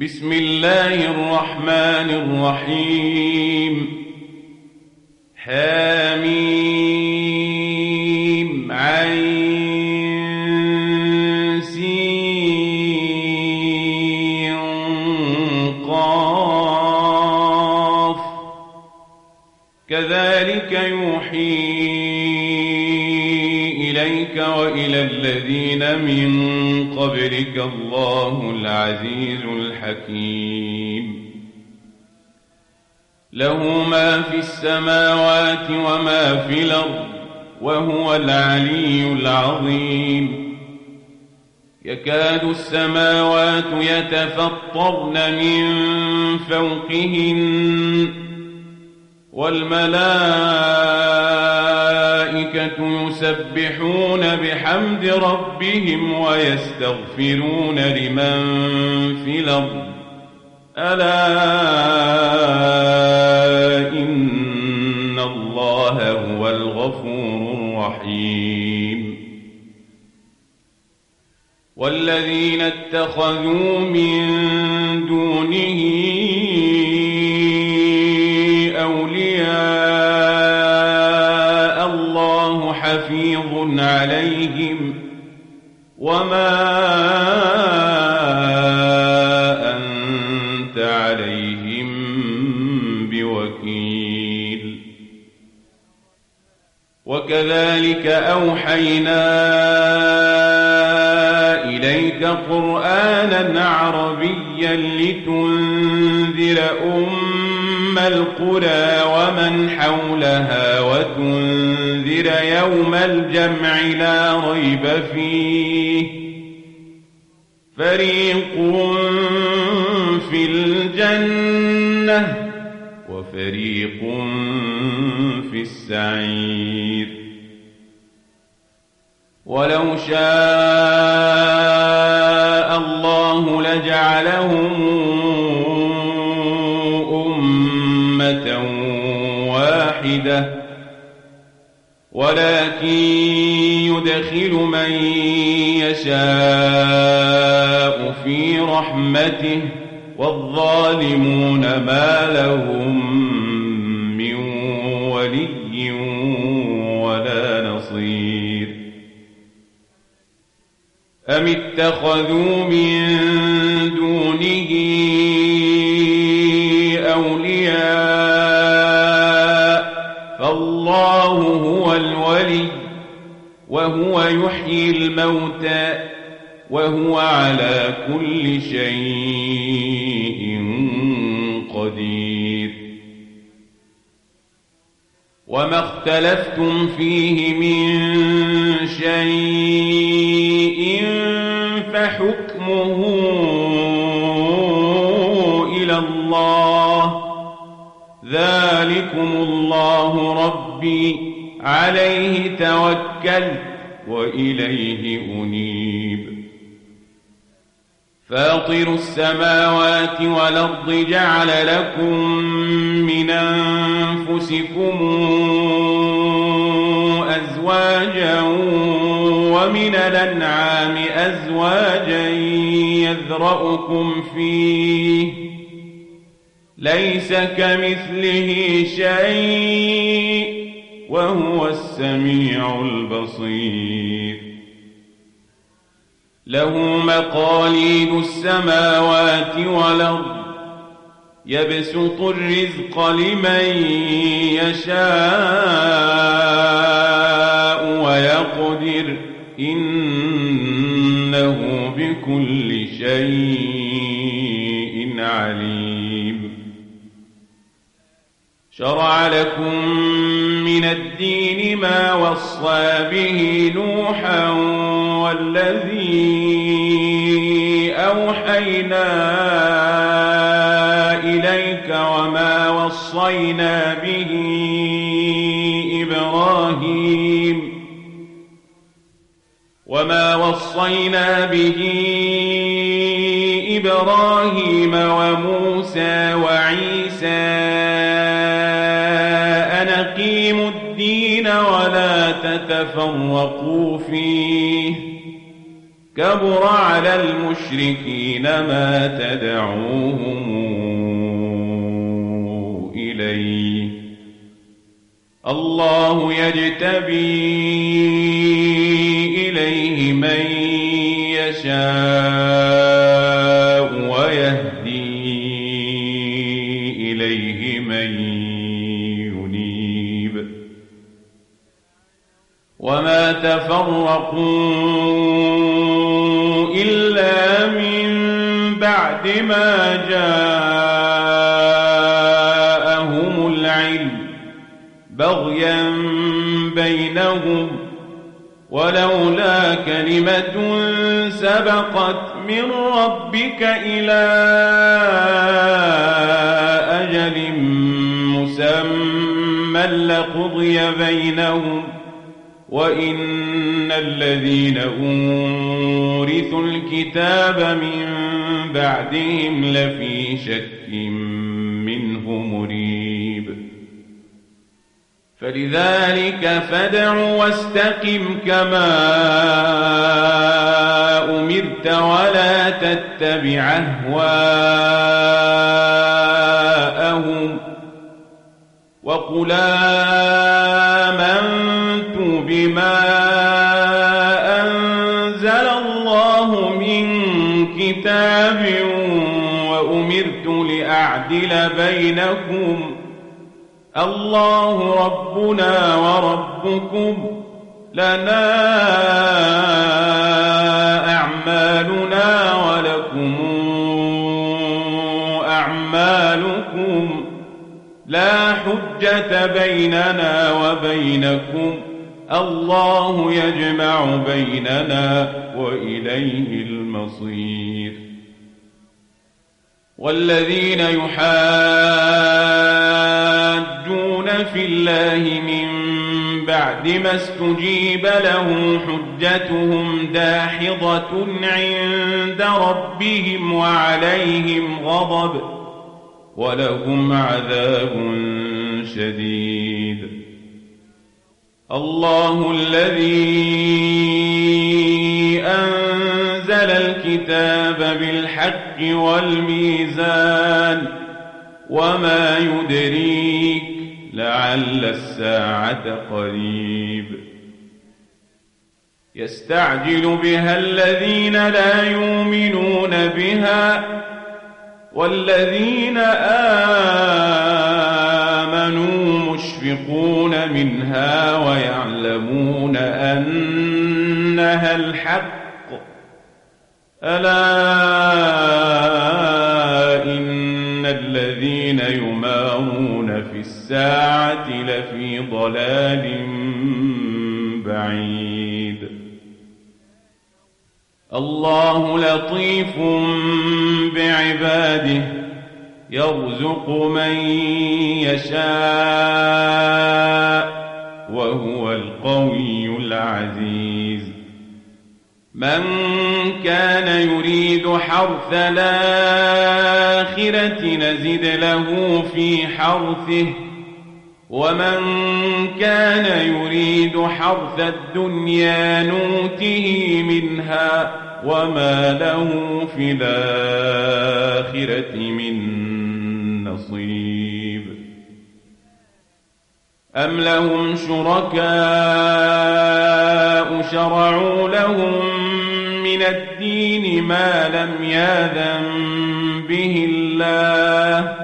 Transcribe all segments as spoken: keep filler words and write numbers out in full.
بسم الله الرحمن الرحيم حميم عين سين قاف كذلك يوحي إليك وإلى الذين من قبلك الله العزيز الحكيم له ما في السماوات وما في الأرض وهو العلي العظيم يكاد السماوات يتفطرن من فوقهن والملائكة يسبحون بحمد ربهم ويستغفرون لمن في الأرض ألا إن الله هو الغفور الرحيم والذين اتخذوا من دونه أولياء الله حفيظ عليهم وما أنت عليهم بوكيل وكذلك أوحينا إليك قرآنا عربيا لتنذر أم القرى ومن حولها وتنذر يوم الجمع لا ريب فيه فريق في الجنة وفريق في السعير ولو شاء الله لجعلهم أمة واحدة ولكن يدخل من يشاء في رحمته والظالمون ما لهم من ولي ولا نصير أم اتخذوا من دونه أولياء فالله هو الولي وهو يحيي الموتى وهو على كل شيء قدير وما اختلفتم فيه من شيء فحكمه إلى الله ذلكم الله ربي عليه توكلت وإليه أنيب فاطر السماوات والأرض جعل لكم من أنفسكم أزواجا ومن الأنعام أزواجا يذرأكم فيه ليس كمثله شيء وهو السميع البصير له مقاليد السماوات والأرض يبسط الرزق لمن يشاء ويقدر إنه بكل شيء عليم شرع لكم من الدين ما وصى به نوحا والذي أوحينا إليك وما وصينا به إبراهيم وما وصينا به إبراهيم وموسى وعيسى أن أقيموا الدين ولا تتفرقوا فيه كبر على المشركين ما تدعوهم إليه الله يجتبي إليه من يشاء ويهدي إليه من ينيب وما تفرقوا إلا من بعد ما جاءهم العلم بغيا بينهم ولولا كلمة سبقت من ربك إلى أجل مسمى لقضي بينهم وإن الذين أورثوا الكتاب من بعدهم لفي شك منه مريب فلذلك فادع واستقم كما أمرت ولا تتبع أهواءهم وقل آمنت بما أنزل الله من كتاب وأمرت لأعدل بينكم الله ربنا وربكم لنا أعمالنا ولكم أعمالكم لا حجة بيننا وبينكم الله يجمع بيننا وإليه المصير والذين يحاجون في الله من بعد ما استجيب له حجتهم داحضة عند ربهم وعليهم غضب ولهم عذاب شديد الله الذي أنزل الكتاب بالحق والميزان وما يدريك لعل الساعة قريب يستعجل بها الذين لا يؤمنون بها والذين آمنوا مشفقون منها ويعلمون أنها الحق ألا إن الذين يمارون في الساعة لفي ضلال بعيد الله لطيف بعباده يرزق من يشاء وهو القوي العزيز من كان يريد حرث الآخرة نزد له في حرثه ومن كان يريد حرث الدنيا نوته منها وما له في الآخرة من نصيب أم لهم شركاء شرعوا لهم من الدين ما لم يأذن به الله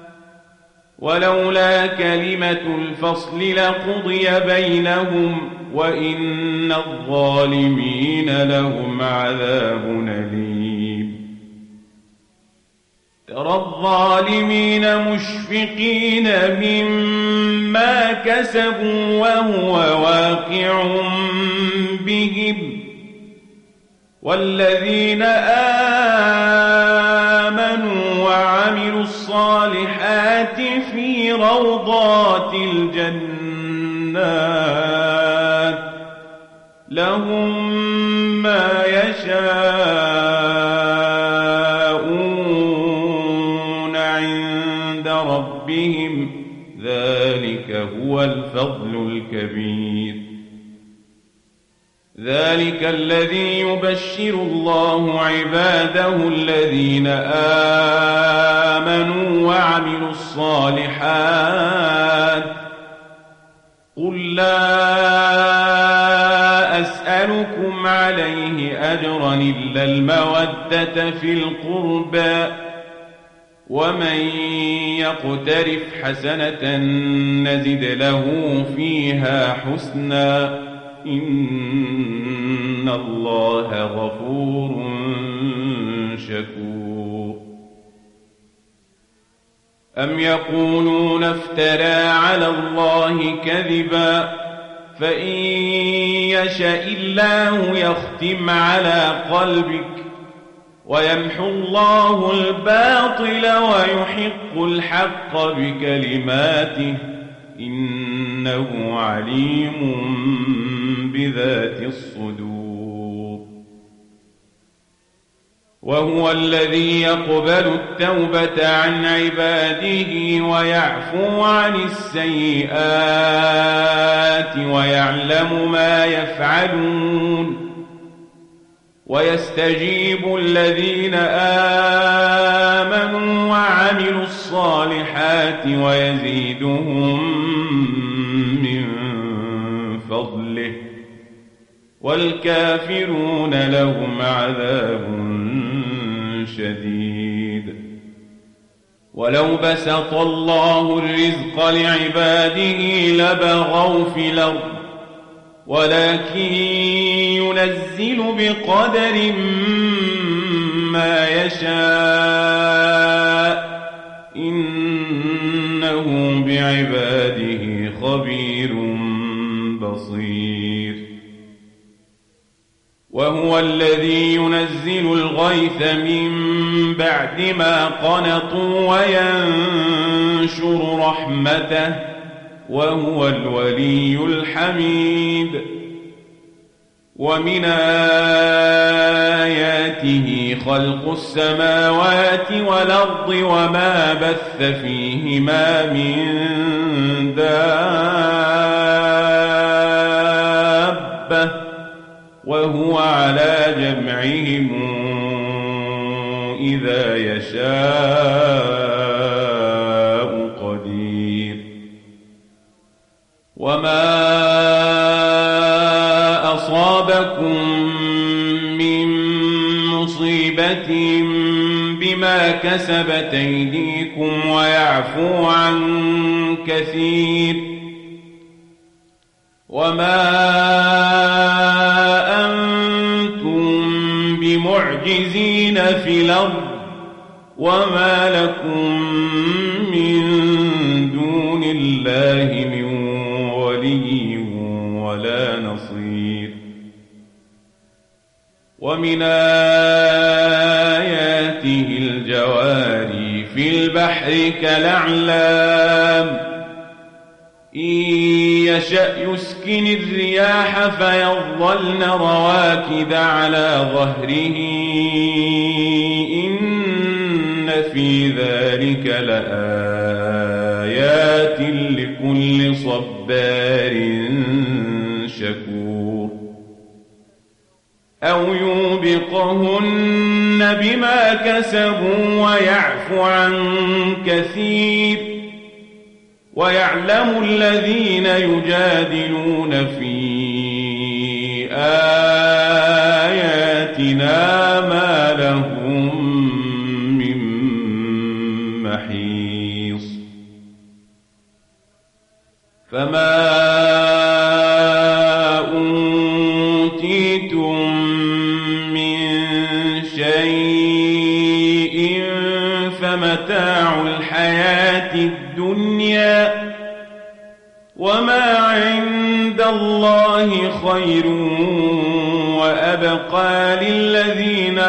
ولولا كلمة الفصل لقضي بينهم وإن الظالمين لهم عذاب أليم ترى الظالمين مشفقين مما كسبوا وهو واقع بهم والذين آمنوا وعملوا الصالحات في روضات الجنات لهم ما يشاءون عند ربهم ذلك هو الفضل الكبير ذلك الذي يبشر الله عباده الذين آمنوا وعملوا الصالحات قل لا أسألكم عليه أجرا إلا المودة في القربى ومن يقترف حسنة نزد له فيها حسنا إن الله غفور شكور أم يقولون افترى على الله كذبا فإن يشاء الله يختم على قلبك ويمحو الله الباطل ويحق الحق بكلماته إنه عليم بذات الصدور وهو الذي يقبل التوبة عن عباده ويعفو عن السيئات ويعلم ما يفعلون ويستجيب الذين آمنوا وعملوا الصالحات ويزيدهم من فضله والكافرون لهم عذاب شديد ولو بسط الله الرزق لعباده لبغوا في الأرض ولكن ينزل بقدر ما يشاء إنه بعباده خبير بصير وهو الذي ينزل الغيث من بعد ما قنطوا وينشر رحمته وهو الولي الحميد ومن آياته خلق السماوات والأرض وما بث فيهما من دابة وهو على جمعهم إذا يشاء قدير وما أصابكم من مصيبة بما كسبت أيديكم ويعفو عن كثير وما أنتم بمعجزين في الأرض وما لكم من دون الله من ولي ولا نصير ومن آياته الجواري في البحر كالأعلام إن يشأ يسكن الرياح فيظلن رواكد على ظهره إن في ذلك لآيات لكل صبار شكور أو يوبقهن بما كسبوا ويعفو عن كثير ويعلم الذين يجادلون في آياتنا ما لهم من محيص فما أوتيتم من شيء فمتاع الحياة الدنيا وما عند الله خير وأبقى للذين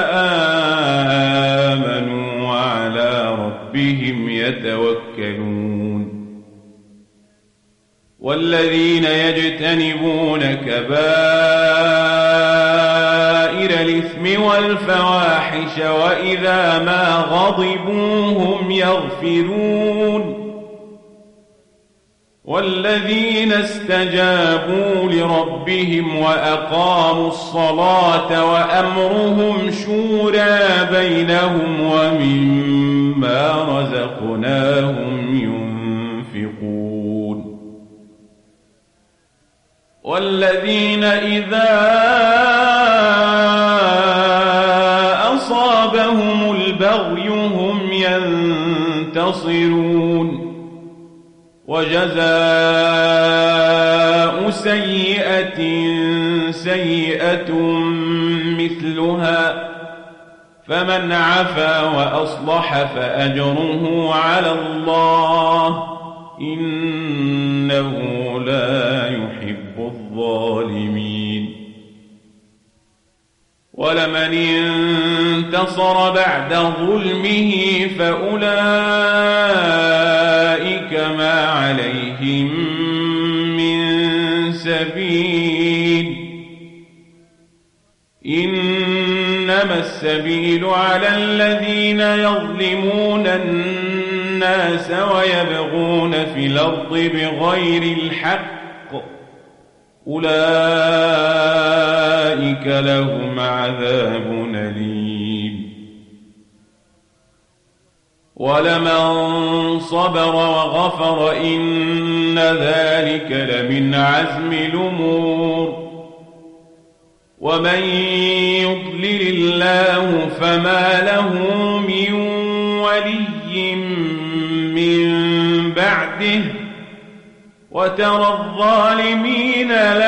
آمنوا وعلى ربهم يتوكلون والذين يجتنبون كبائر الإثم والفواحش وإذا ما غضبوا هم يغفرون والذين استجابوا لربهم وأقاموا الصلاة وأمرهم شورى بينهم ومما رزقناهم ينفقون والذين إذا أصابهم البغي هم ينتصرون وجزاء سيئة سيئة مثلها فمن عفا وأصلح فأجره على الله إنه لا يحب الظالمين ولمن انتصر بعد ظلمه فأولئك ما عليهم من سبيل إنما السبيل على الذين يظلمون الناس ويبغون في الأرض بغير الحق أولئك لهم عذاب أليم ولمن صبر وغفر إن ذلك لمن عزم الأمور ومن يضلل الله فما له من ولي من بعده وترى الظالمين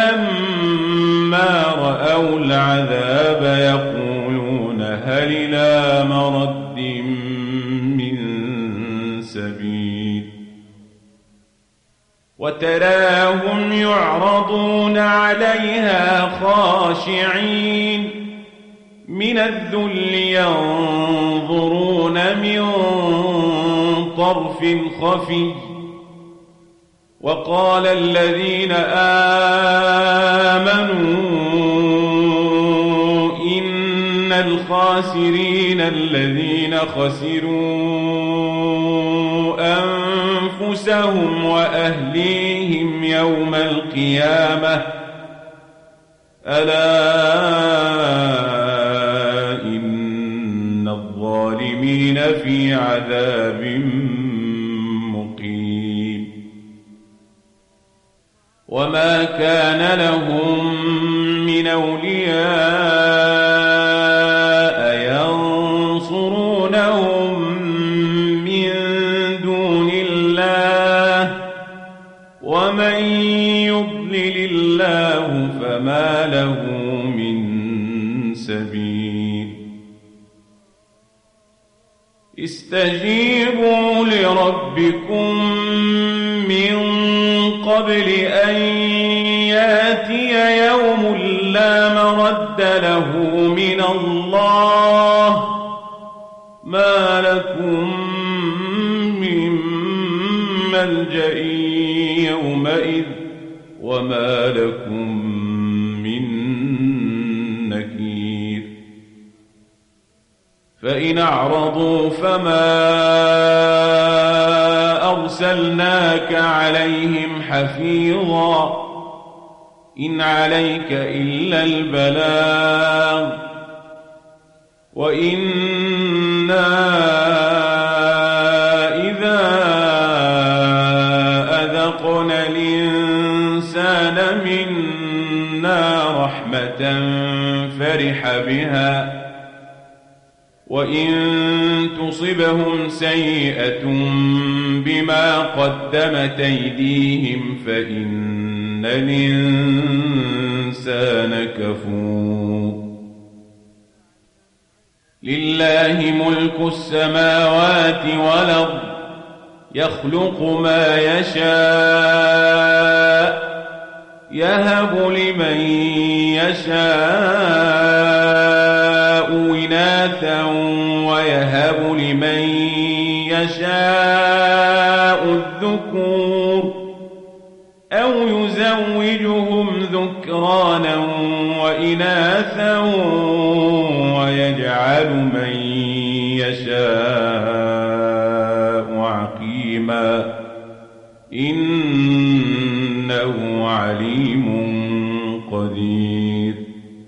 لما رأوا العذاب يقولون هل إلى مرد من سبيل وتراهم يعرضون عليها خاشعين من الذل ينظرون من طرف خفي وقال الذين آمنوا إن الخاسرين الذين خسروا أنفسهم وأهليهم يوم القيامة ألا إن الظالمين في عذاب وما كان لهم من أولياء ينصرونهم من دون الله ومن يضلل الله فما له من سبيل استجيبوا لربكم من قبل أن ياتي يوم لا مرد له من الله ما لكم من ملجأ يومئذ وما لكم من نكير فإن أعرضوا فما أرسلناك عليهم حفيظا إن عليك إلا البلاغ وإنا إذا أذقنا الإنسان منا رحمة فرح بها وإن تصبهم سيئة بما قدمت أيديهم فإن الإنسان كفور لله ملك السماوات والأرض يخلق ما يشاء يهب لمن يشاء إناثا ويهب لمن يشاء الذكور أو يزوجهم ذكرانا وإناثا ويجعل من يشاء عقيما إن عليم قدير.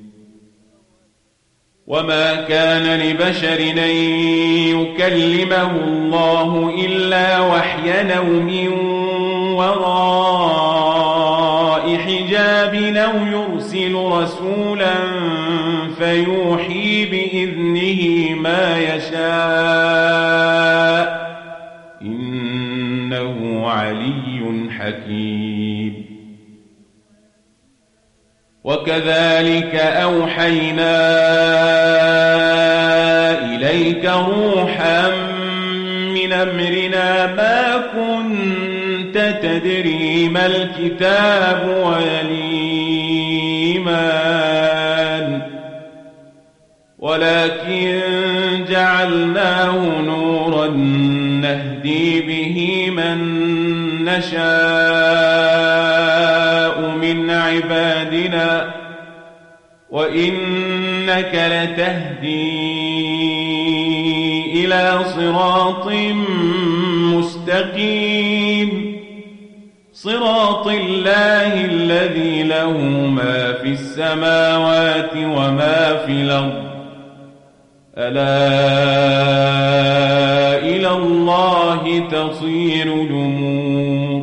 وما كان لبشر أن يكلمه الله إلا وحيا أو من وراء حجاب أو يرسل رسولا فيوحي بإذنه ما يشاء إنه علي حكيم. وكذلك أوحينا إليك روحا من أمرنا ما كنت تدري ما الكتاب ولا الإيمان ولكن جعلناه نورا نهدي به من نشاء من عبادنا وإنك لتهدي إلى صراط مستقيم صراط الله الذي له ما في السماوات وما في الأرض ألا إلى الله تصير الأمور.